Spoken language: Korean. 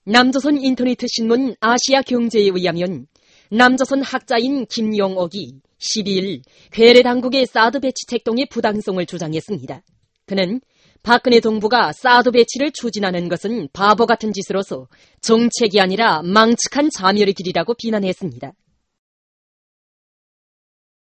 남조선 인터넷 신문 아시아 경제에 의하면 남조선 학자인 김용옥이 12일 괴뢰 당국의 사드 배치 책동의 부당성을 주장했습니다. 그는 박근혜 동부가 사드 배치를 추진하는 것은 바보 같은 짓으로서 정책이 아니라 망측한 자멸의 길이라고 비난했습니다.